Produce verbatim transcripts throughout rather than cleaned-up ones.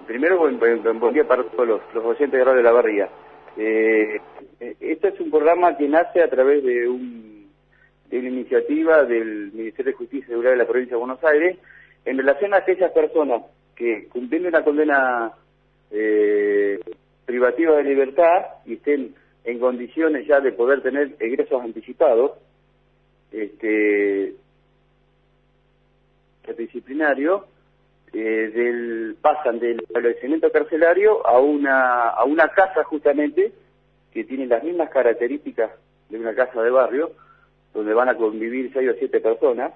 primero, buen, buen, buen día para todos los, los oyentes de Radio La Barría. Eh, este es un programa que nace a través de, un, de una iniciativa del Ministerio de Justicia y Seguridad de la Provincia de Buenos Aires en relación a aquellas personas que, cumpliendo una condena eh, privativa de libertad y estén en condiciones ya de poder tener egresos anticipados, este, disciplinario, eh, del, pasan del establecimiento carcelario a una, a una casa justamente que tiene las mismas características de una casa de barrio, donde van a convivir seis o siete personas.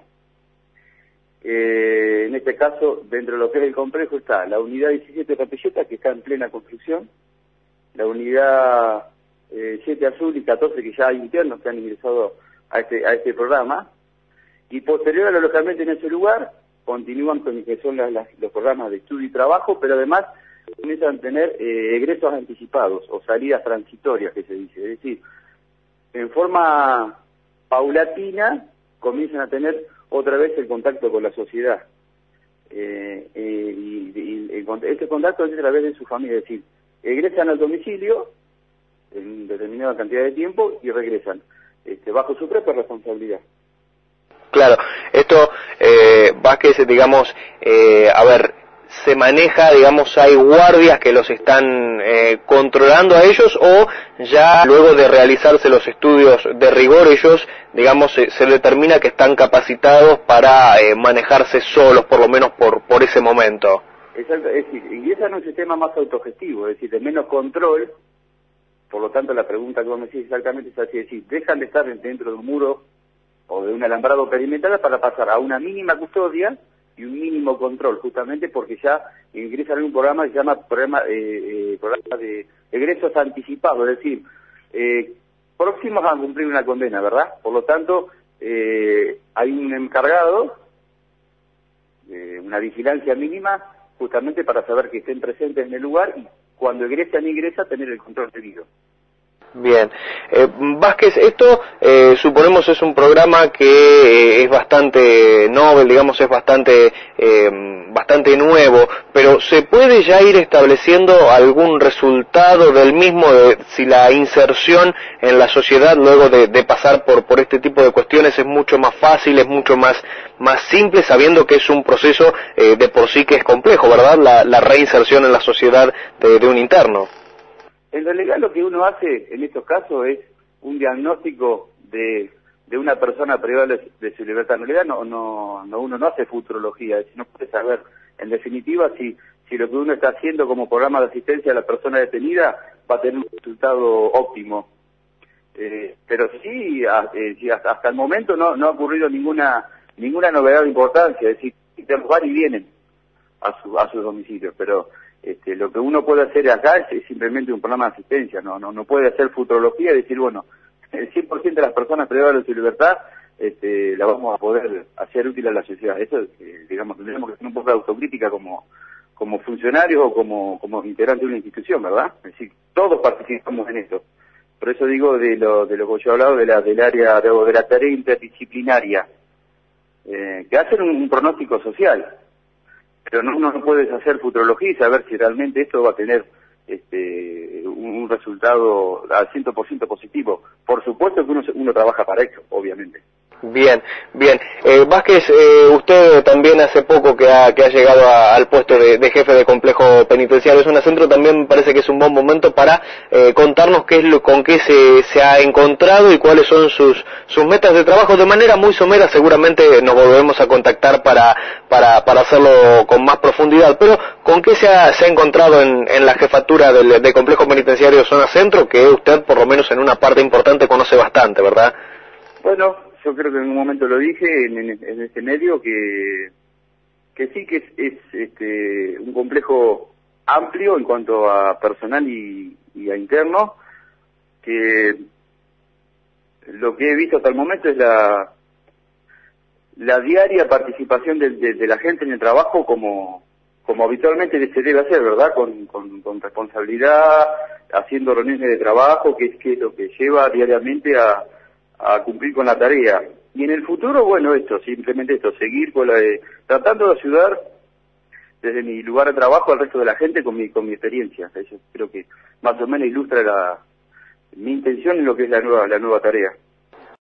Eh, en este caso, dentro de lo que es el complejo está la unidad diecisiete Capilleta, que está en plena construcción, la unidad eh, siete Azul y catorce, que ya hay internos que han ingresado a este, a este programa, y posterior al alojamiento en ese lugar, continúan con lo que son las, las, los programas de estudio y trabajo, pero además comienzan a tener eh, egresos anticipados o salidas transitorias, que se dice, es decir, en forma paulatina comienzan a tener otra vez el contacto con la sociedad. Eh, eh, y, y, y este contacto es a través de su familia, es decir, egresan al domicilio en determinada cantidad de tiempo y regresan, este, bajo su propia responsabilidad. Claro, esto, eh, Vázquez, digamos, eh, a ver, se maneja, digamos, hay guardias que los están eh, controlando a ellos, o ya luego de realizarse los estudios de rigor ellos, digamos, se, se determina que están capacitados para eh, manejarse solos, por lo menos por, por ese momento. Exacto, es decir, ingresan en un sistema más autogestivo, es decir, de menos control. Por lo tanto, la pregunta que vos me decís exactamente es así, es decir, dejan de estar dentro de un muro o de un alambrado perimetral para pasar a una mínima custodia y un mínimo control, justamente porque ya ingresan en un programa que se llama programa, eh, eh, programa de egresos anticipados, es decir, eh, próximos a cumplir una condena, ¿verdad? Por lo tanto, eh, hay un encargado, eh, una vigilancia mínima, justamente para saber que estén presentes en el lugar y cuando egresan ingresa tener el control debido. Bien. Eh, Vázquez, esto eh, suponemos es un programa que eh, es bastante novel, digamos, es bastante eh, bastante nuevo, pero ¿se puede ya ir estableciendo algún resultado del mismo, de si la inserción en la sociedad luego de, de pasar por por este tipo de cuestiones es mucho más fácil, es mucho más más simple, sabiendo que es un proceso eh, de por sí que es complejo, ¿verdad? La, la reinserción en la sociedad de, de un interno. En lo legal lo que uno hace en estos casos es un diagnóstico de, de una persona privada de, de su libertad. En realidad no, no, no, uno no hace futurología, es decir, no puede saber en definitiva si, si lo que uno está haciendo como programa de asistencia a la persona detenida va a tener un resultado óptimo. Eh, pero sí, a, eh, sí hasta, hasta el momento no, no ha ocurrido ninguna ninguna novedad de importancia, es decir, van y vienen a, su, a sus domicilios, pero Este, lo que uno puede hacer acá es, es simplemente un programa de asistencia, no no no puede hacer futurología y decir, bueno, el cien por ciento de las personas privadas de su libertad este, la vamos a poder hacer útil a la sociedad. Eso, eh, digamos, tendríamos que hacer un poco de autocrítica como como funcionarios o como como integrantes de una institución, ¿verdad? Es decir, todos participamos en esto. Por eso digo de lo de lo que yo he hablado de la del área de, de la tarea interdisciplinaria, eh, que hacen un, un pronóstico social. Pero no, no puedes hacer futurología y saber si realmente esto va a tener este, un, un resultado al cien por ciento positivo. Por supuesto que uno, uno trabaja para eso, obviamente. Bien, bien. Eh, Vázquez, eh, usted también hace poco que ha, que ha llegado a, al puesto de, de jefe de complejo penitenciario de Zona Centro, también me parece que es un buen momento para eh, contarnos qué es lo, con qué se, se ha encontrado y cuáles son sus, sus metas de trabajo. De manera muy somera seguramente nos volvemos a contactar para, para, para hacerlo con más profundidad, pero ¿con qué se ha, se ha encontrado en, en la jefatura del, del complejo penitenciario de Zona Centro, que usted por lo menos en una parte importante conoce bastante, ¿verdad? Bueno, yo creo que en un momento lo dije en, en, en este medio que que sí que es, es este un complejo amplio en cuanto a personal y, y a interno, que lo que he visto hasta el momento es la la diaria participación de, de, de la gente en el trabajo como como habitualmente se debe hacer, ¿verdad? Con, con, con responsabilidad, haciendo reuniones de trabajo, que es, que es lo que lleva diariamente a a cumplir con la tarea. Y en el futuro, bueno, esto, simplemente esto, seguir con la de, tratando de ayudar desde mi lugar de trabajo al resto de la gente con mi con mi experiencia. Eso creo que más o menos ilustra la mi intención en lo que es la nueva la nueva tarea.